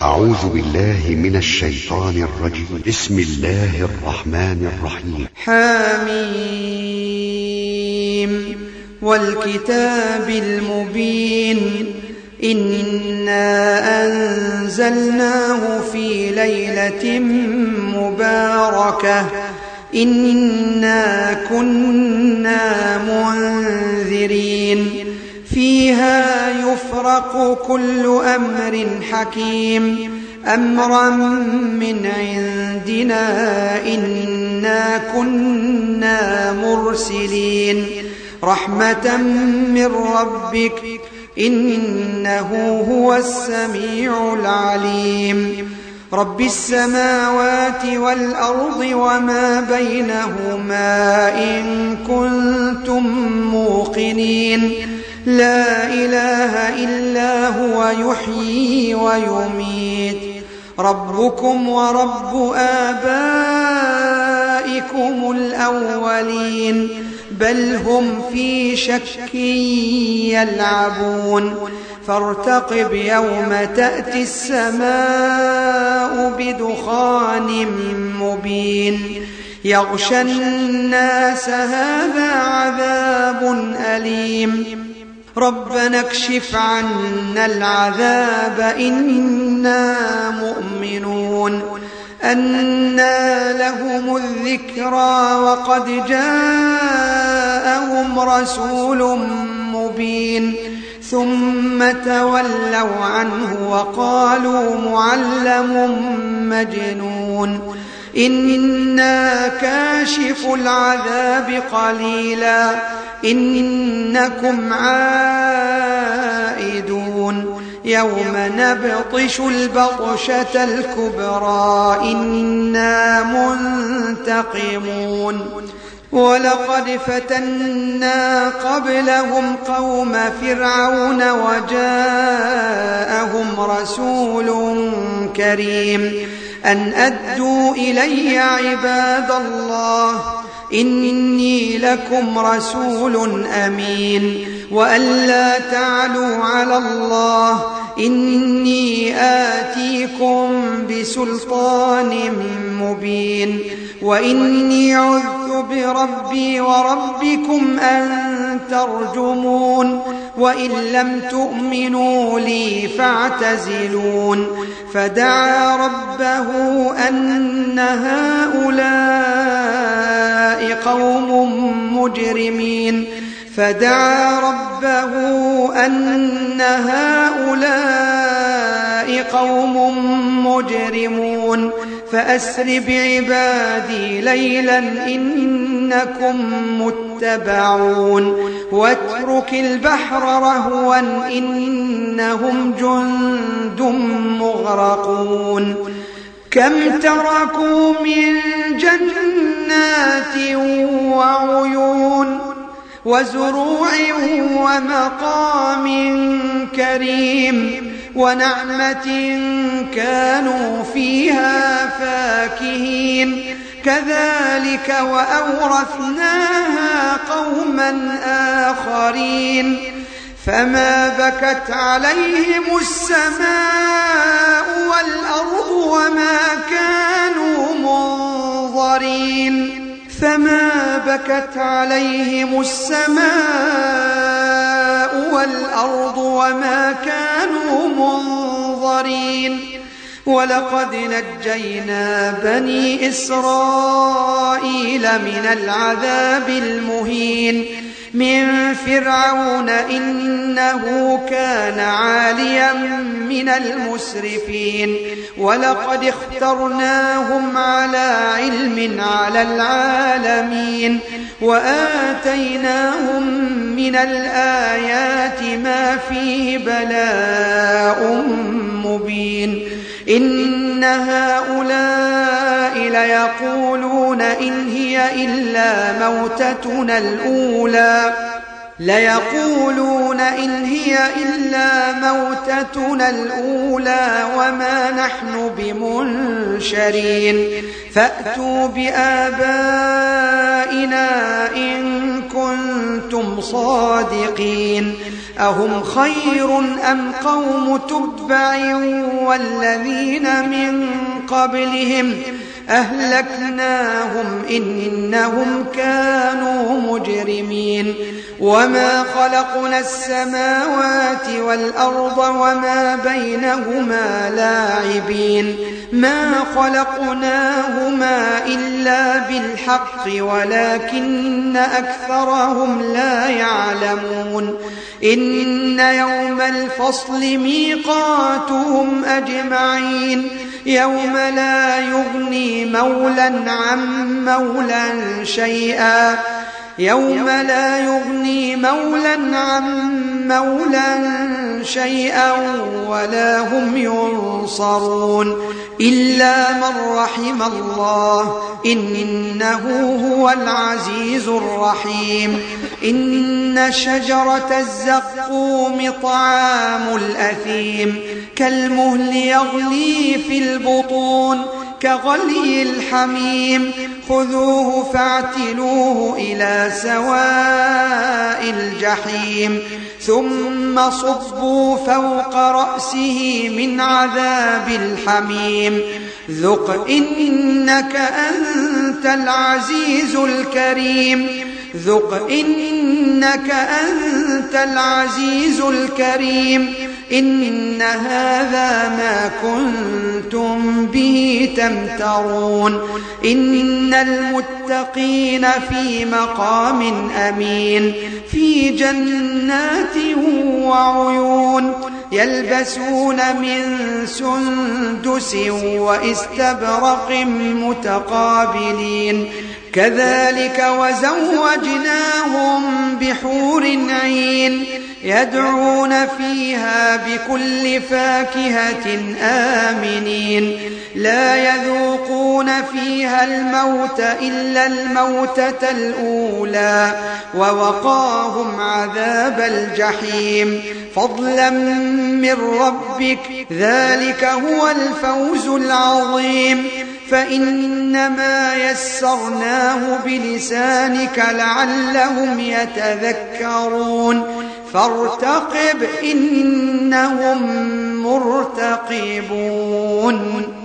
أعوذ بالله من الشيطان الرجيم. بسم الله الرحمن الرحيم. حميم والكتاب المبين إنا أنزلناه في ليلة مباركة إنا كنا منذرين فيها يفرق كل أمر حكيم أمرا من عندنا إنا كنا مرسلين رحمة من ربك إنه هو السميع العليم رب السماوات والأرض وما بينهما إن كنتم موقنين لا إله إلا هو يحيي ويميت ربكم ورب آبائكم الأولين بل هم في شك يلعبون فارتقب يوم تأتي السماء بدخان مبين يغشى الناس هذا عذاب أليم ربنا اكشف عنا العذاب إنا مؤمنون أنى لهم الذكرى وقد جاءهم رسول مبين ثم تولوا عنه وقالوا معلم مجنون إنا كاشف العذاب قليلا إنكم عائدون يوم نبطش البطشة الكبرى إنا منتقمون ولقد فتنا قبلهم قوم فرعون وجاءهم رسول كريم أن أدوا إلي عباد الله إني لكم رسول أمين وأن لا تعلوا على الله إني آتيكم بسلطان مبين وإني عذت بربي وربكم أن ترجمون وإن لم تؤمنوا لي فاعتزلون فدعا ربه أن هؤلاء قوم مجرمين فأسر بعبادي ليلا إنكم متبعون واترك البحر رهوا إنهم جند مغرقون كم تركوا من جنات وعيون وزروع ومقام كريم ونعمة كانوا فيها فاكهين كذلك وأورثناها قوما آخرين فما بكت عليهم السماء والأرض وما كانوا منظرين ولقد نجينا بني إسرائيل من العذاب المهين من فرعون إنه كان عاليا من المسرفين ولقد اخترناهم على علم على العالمين وآتيناهم من الآيات ما فيه بلاء مبين إن هؤلاء ليقولون إن هي إلا موتتنا الأولى وما نحن بمنشرين فأتوا بآبائنا علينا إن كنتم صادقين أهم خير أم قوم تبع والذين من قبلهم أهلكناهم إنهم كانوا مجرمين وما خلقنا السماوات والأرض وما بينهما لاعبين ما خلقناهما إلا بالحق ولكن أكثرهم لا يعلمون إن يوم الفصل ميقاتهم أجمعين يوم لا يغني مولا عن مولا شيئا يوم لا يغني مولا عن مولا شيئا ولا هم ينصرون إلا من رحم الله إنه هو العزيز الرحيم إن شجرة الزقوم طعام الأثيم كالمهل يغلي في البطون كغلي الحميم خذوه فاعتلوه إلى سواء الجحيم ثم صبوا فوق رأسه من عذاب الحميم ذق إنك أنت العزيز الكريم ذق إنك أنت العزيز الكريم إن هذا ما كنتم به تمترون إن المتقين في مقام أمين في جنات وعيون يلبسون من سندس وإستبرق متقابلين كذلك وزوجناهم بحور عين يدعون فيها بكل فاكهة آمنين لا يذوقون فيها الموت إلا الموتة الأولى ووقاهم عذاب الجحيم فضلا من ربك ذلك هو الفوز العظيم فإنما يسرناه بلسانك لعلهم يتذكرون فارتقب إنهم مرتقبون